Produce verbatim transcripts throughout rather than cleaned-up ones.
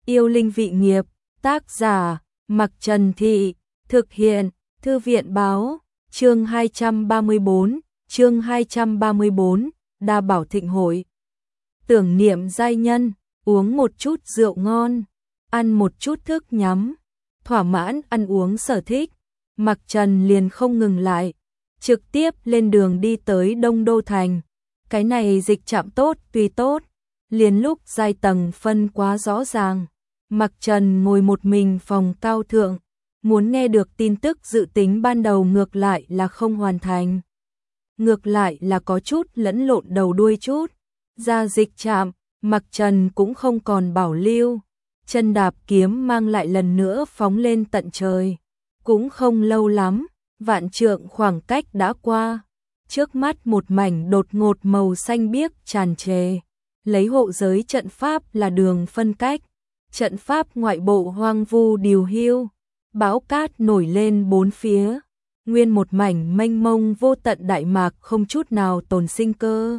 Yêu linh vị nghiệp, tác giả, Mặc Trần Thị, thực hiện, Thư viện báo, chương hai trăm ba mươi bốn, chương hai trăm ba mươi bốn, Đa Bảo Thịnh Hội. Tưởng niệm giai nhân, uống một chút rượu ngon, ăn một chút thức nhắm, thỏa mãn ăn uống sở thích, Mặc Trần liền không ngừng lại, trực tiếp lên đường đi tới Đông Đô Thành. Cái này dịch trạm tốt tuy tốt, liền lúc giai tầng phân quá rõ ràng. Mặc Trần ngồi một mình phòng cao thượng, muốn nghe được tin tức dự tính ban đầu ngược lại là không hoàn thành. Ngược lại là có chút lẫn lộn đầu đuôi chút. Ra dịch trạm, Mặc Trần cũng không còn bảo lưu. Chân đạp kiếm mang lại lần nữa phóng lên tận trời. Cũng không lâu lắm, vạn trượng khoảng cách đã qua. Trước mắt một mảnh đột ngột màu xanh biếc tràn trề. Lấy hộ giới trận pháp là đường phân cách. Trận pháp ngoại bộ hoang vu điều hưu. Bão cát nổi lên bốn phía. Nguyên một mảnh mênh mông vô tận đại mạc không chút nào tồn sinh cơ.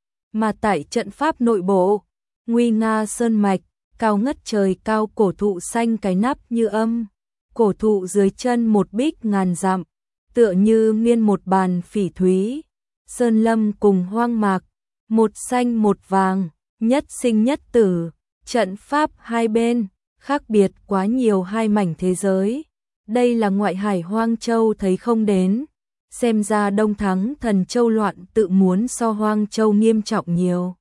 Mà tại trận pháp nội bộ, nguy nga sơn mạch, cao ngất trời cao cổ thụ xanh cái nắp như âm. Cổ thụ dưới chân một bích ngàn dặm, tựa như nguyên một bàn phỉ thúy. Sơn lâm cùng hoang mạc, một xanh một vàng, nhất sinh nhất tử. Trận pháp hai bên, khác biệt quá nhiều hai mảnh thế giới. Đây là ngoại hải Hoang Châu thấy không đến. Xem ra Đông Thắng Thần Châu loạn tự muốn so Hoang Châu nghiêm trọng nhiều.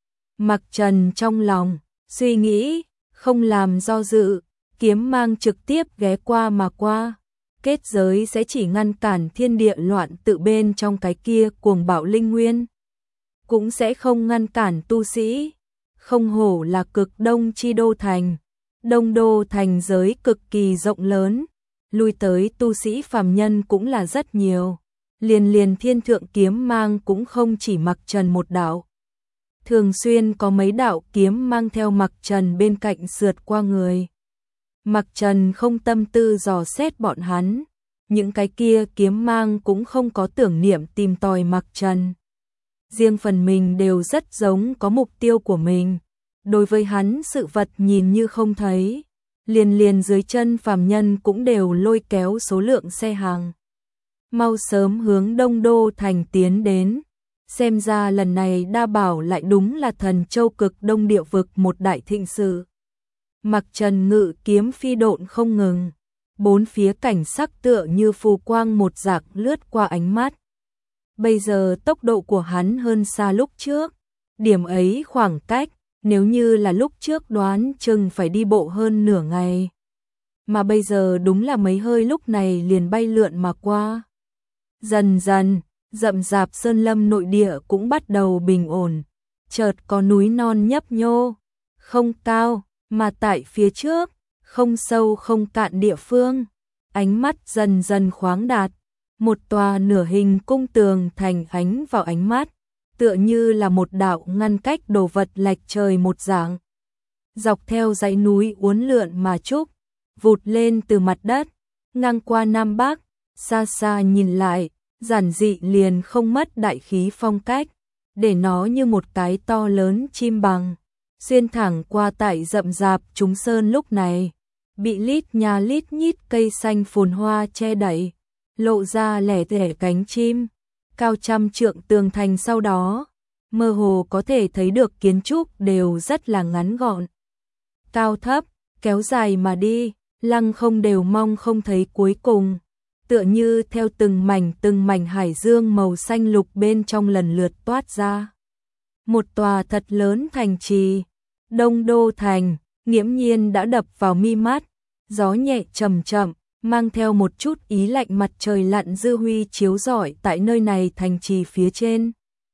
Mặc Trần trong lòng, suy nghĩ, không làm do dự, kiếm mang trực tiếp ghé qua mà qua. Kết giới sẽ chỉ ngăn cản thiên địa loạn tự bên trong cái kia cuồng bạo linh nguyên. Cũng sẽ không ngăn cản tu sĩ. Không hổ là cực đông chi đô thành. Đông đô thành giới cực kỳ rộng lớn. Lui tới tu sĩ phàm nhân cũng là rất nhiều. Liền liền thiên thượng kiếm mang cũng không chỉ Mặc Trần một đạo. Thường xuyên có mấy đạo kiếm mang theo Mặc Trần bên cạnh sượt qua người. Mặc Trần không tâm tư dò xét bọn hắn. Những cái kia kiếm mang cũng không có tưởng niệm tìm tòi Mặc Trần. Riêng phần mình đều rất giống có mục tiêu của mình. Đối với hắn sự vật nhìn như không thấy. Liền liền dưới chân phàm nhân cũng đều lôi kéo số lượng xe hàng. Mau sớm hướng Đông Đô Thành tiến đến. Xem ra lần này Đa Bảo lại đúng là Thần Châu cực đông địa vực một đại thịnh sự. Mặc Trần ngự kiếm phi độn không ngừng. Bốn phía cảnh sắc tựa như phù quang một rạc lướt qua ánh mắt. Bây giờ tốc độ của hắn hơn xa lúc trước. Điểm ấy khoảng cách, nếu như là lúc trước đoán chừng phải đi bộ hơn nửa ngày. Mà bây giờ đúng là mấy hơi lúc này liền bay lượn mà qua. Dần dần, rậm rạp sơn lâm nội địa cũng bắt đầu bình ổn. Chợt có núi non nhấp nhô, không cao, mà tại phía trước, không sâu không cạn địa phương. Ánh mắt dần dần khoáng đạt. Một tòa nửa hình cung tường thành ánh vào ánh mắt, tựa như là một đạo ngăn cách đồ vật lệch trời một dạng. Dọc theo dãy núi uốn lượn mà trúc, vụt lên từ mặt đất, ngang qua Nam Bắc, xa xa nhìn lại, giản dị liền không mất đại khí phong cách, để nó như một cái to lớn chim bằng, xuyên thẳng qua tại rậm rạp chúng sơn lúc này, bị lít nhà lít nhít cây xanh phồn hoa che đậy. Lộ ra lẻ tẻ cánh chim, cao trăm trượng tường thành sau đó, mơ hồ có thể thấy được kiến trúc đều rất là ngắn gọn. Cao thấp, kéo dài mà đi, lăng không đều mong không thấy cuối cùng, tựa như theo từng mảnh từng mảnh hải dương màu xanh lục bên trong lần lượt toát ra. Một tòa thật lớn thành trì, Đông Đô Thành, nghiễm nhiên đã đập vào mi mắt, gió nhẹ chậm chậm. Mang theo một chút ý lạnh mặt trời lặn dư huy chiếu rọi tại nơi này thành trì phía trên.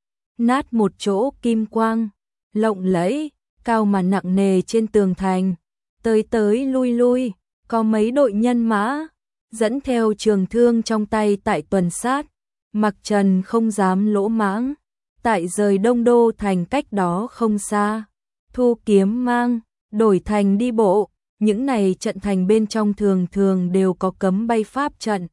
Nát một chỗ kim quang, lộng lẫy, cao mà nặng nề trên tường thành. Tới tới lui lui, có mấy đội nhân mã, dẫn theo trường thương trong tay tại tuần sát. Mặc Trần không dám lỗ mãng, tại rời Đông Đô Thành cách đó không xa. Thu kiếm mang, đổi thành đi bộ. Những này trận thành bên trong thường thường đều có cấm bay pháp trận.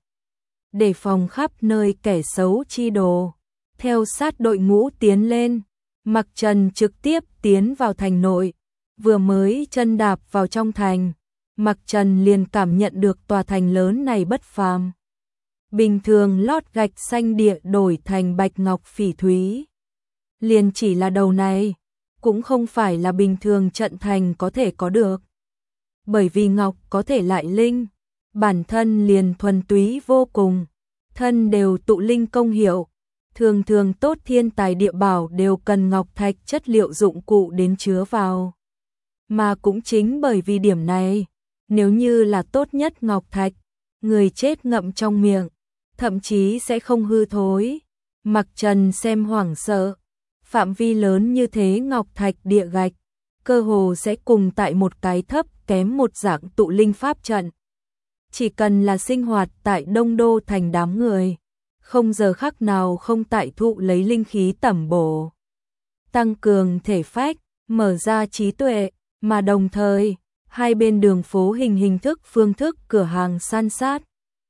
Để phòng khắp nơi kẻ xấu chi đồ. Theo sát đội ngũ tiến lên, Mặc Trần trực tiếp tiến vào thành nội. Vừa mới chân đạp vào trong thành, Mặc Trần liền cảm nhận được tòa thành lớn này bất phàm. Bình thường lót gạch xanh địa đổi thành bạch ngọc phỉ thúy. Liền chỉ là đầu này, cũng không phải là bình thường trận thành có thể có được. Bởi vì ngọc có thể lại linh, bản thân liền thuần túy vô cùng, thân đều tụ linh công hiệu. Thường thường tốt thiên tài địa bảo đều cần ngọc thạch chất liệu dụng cụ đến chứa vào. Mà cũng chính bởi vì điểm này, nếu như là tốt nhất ngọc thạch, người chết ngậm trong miệng, thậm chí sẽ không hư thối. Mặc Trần xem hoảng sợ, phạm vi lớn như thế ngọc thạch địa gạch, cơ hồ sẽ cùng tại một cái thấp kém một dạng tụ linh pháp trận. Chỉ cần là sinh hoạt tại Đông Đô thành đám người, không giờ khắc nào không tại thụ lấy linh khí tẩm bổ, tăng cường thể phách, mở ra trí tuệ, mà đồng thời, hai bên đường phố hình hình thức phương thức cửa hàng san sát.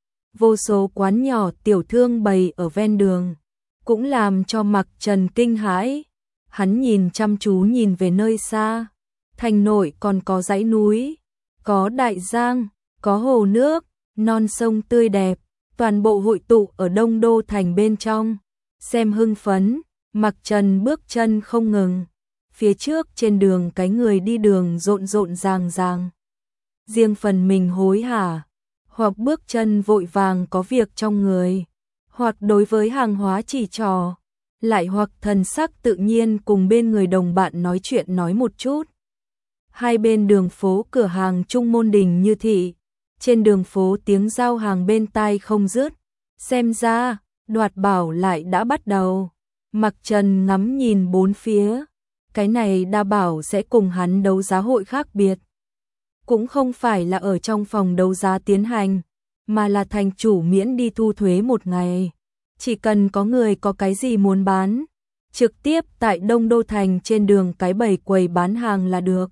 Vô số quán nhỏ tiểu thương bày ở ven đường, cũng làm cho Mặc Trần kinh hãi. Hắn nhìn chăm chú nhìn về nơi xa, thành nội còn có dãy núi, có đại giang, có hồ nước, non sông tươi đẹp, toàn bộ hội tụ ở Đông Đô thành bên trong. Xem hưng phấn, Mặc Trần bước chân không ngừng, phía trước trên đường cái người đi đường rộn rộn ràng ràng. Riêng phần mình hối hả, hoặc bước chân vội vàng có việc trong người, hoặc đối với hàng hóa chỉ trò, lại hoặc thần sắc tự nhiên cùng bên người đồng bạn nói chuyện nói một chút. Hai bên đường phố cửa hàng trung môn đình như thị, trên đường phố tiếng giao hàng bên tai không dứt, xem ra, đoạt bảo lại đã bắt đầu. Mặc Trần ngắm nhìn bốn phía, cái này đa bảo sẽ cùng hắn đấu giá hội khác biệt. Cũng không phải là ở trong phòng đấu giá tiến hành, mà là thành chủ miễn đi thu thuế một ngày. Chỉ cần có người có cái gì muốn bán, trực tiếp tại Đông Đô thành trên đường cái bày quầy bán hàng là được.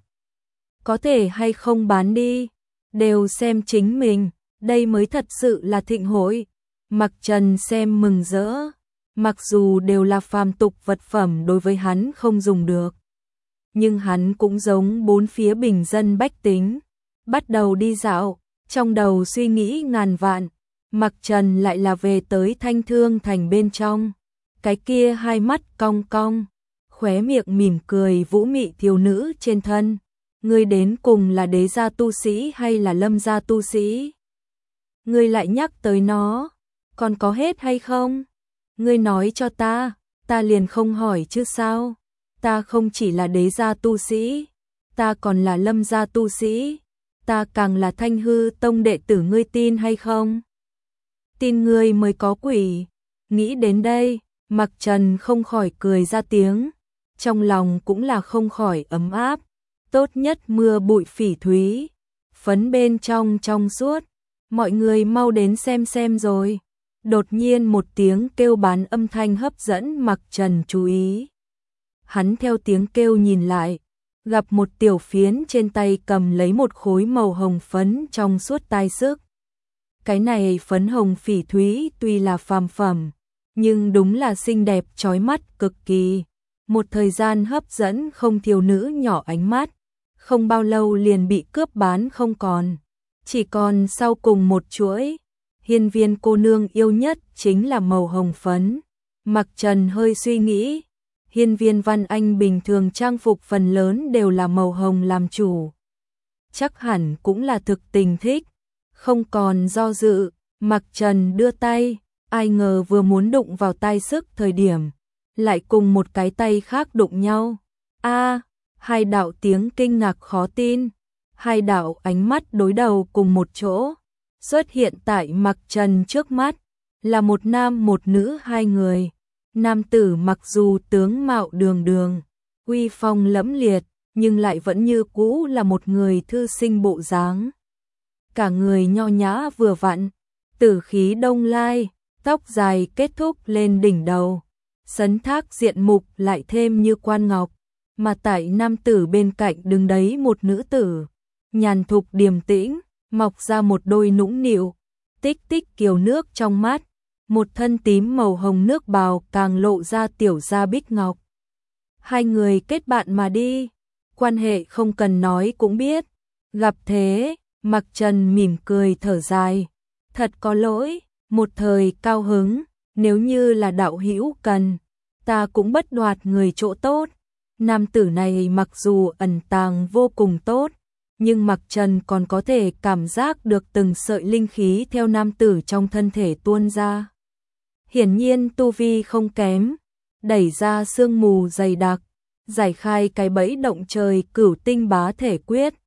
Có thể hay không bán đi, đều xem chính mình, đây mới thật sự là thịnh hội. Mặc Trần xem mừng rỡ, mặc dù đều là phàm tục vật phẩm đối với hắn không dùng được, nhưng hắn cũng giống bốn phía bình dân bách tính, bắt đầu đi dạo, trong đầu suy nghĩ ngàn vạn. Mặc Trần lại là về tới Thanh Thương thành bên trong, cái kia hai mắt cong cong, khóe miệng mỉm cười vũ mị thiếu nữ trên thân. Ngươi đến cùng là đế gia tu sĩ hay là lâm gia tu sĩ? Ngươi lại nhắc tới nó, còn có hết hay không? Ngươi nói cho ta, ta liền không hỏi chứ sao? Ta không chỉ là đế gia tu sĩ, ta còn là lâm gia tu sĩ, ta càng là Thanh Hư tông đệ tử, ngươi tin hay không? Tin ngươi mới có quỷ. Nghĩ đến đây, Mặc Trần không khỏi cười ra tiếng, trong lòng cũng là không khỏi ấm áp. Tốt nhất mưa bụi phỉ thúy, phấn bên trong trong suốt, mọi người mau đến xem xem rồi. Đột nhiên một tiếng kêu bán âm thanh hấp dẫn Mặc Trần chú ý. Hắn theo tiếng kêu nhìn lại, gặp một tiểu phiến trên tay cầm lấy một khối màu hồng phấn trong suốt tai sức. Cái này phấn hồng phỉ thúy tuy là phàm phẩm, nhưng đúng là xinh đẹp chói mắt cực kỳ. Một thời gian hấp dẫn không thiếu nữ nhỏ ánh mắt, không bao lâu liền bị cướp bán không còn. Chỉ còn sau cùng một chuỗi, hiên viên cô nương yêu nhất chính là màu hồng phấn. Mặc Trần hơi suy nghĩ, hiên viên Văn Anh bình thường trang phục phần lớn đều là màu hồng làm chủ. Chắc hẳn cũng là thực tình thích, không còn do dự, Mặc Trần đưa tay, ai ngờ vừa muốn đụng vào tai sức thời điểm, lại cùng một cái tay khác đụng nhau. A, hai đạo tiếng kinh ngạc khó tin, hai đạo ánh mắt đối đầu cùng một chỗ, xuất hiện tại Mặc Trần trước mắt, là một nam một nữ hai người. Nam tử mặc dù tướng mạo đường đường, uy phong lẫm liệt, nhưng lại vẫn như cũ là một người thư sinh bộ dáng. Cả người nho nhã vừa vặn, tử khí đông lai, tóc dài kết thúc lên đỉnh đầu, sấn thác diện mục lại thêm như quan ngọc, mà tại nam tử bên cạnh đứng đấy một nữ tử, nhàn thục điềm tĩnh, mọc ra một đôi nũng nịu, tích tích kiều nước trong mắt, một thân tím màu hồng nước bào càng lộ ra tiểu gia bích ngọc. Hai người kết bạn mà đi, quan hệ không cần nói cũng biết. Gặp thế, Mặc Trần mỉm cười thở dài. Thật có lỗi, một thời cao hứng, nếu như là đạo hữu cần, ta cũng bất đoạt người chỗ tốt. Nam tử này mặc dù ẩn tàng vô cùng tốt, nhưng Mặc Trần còn có thể cảm giác được từng sợi linh khí theo nam tử trong thân thể tuôn ra. Hiển nhiên tu vi không kém, đẩy ra sương mù dày đặc, giải khai cái bẫy động trời cửu tinh bá thể quyết,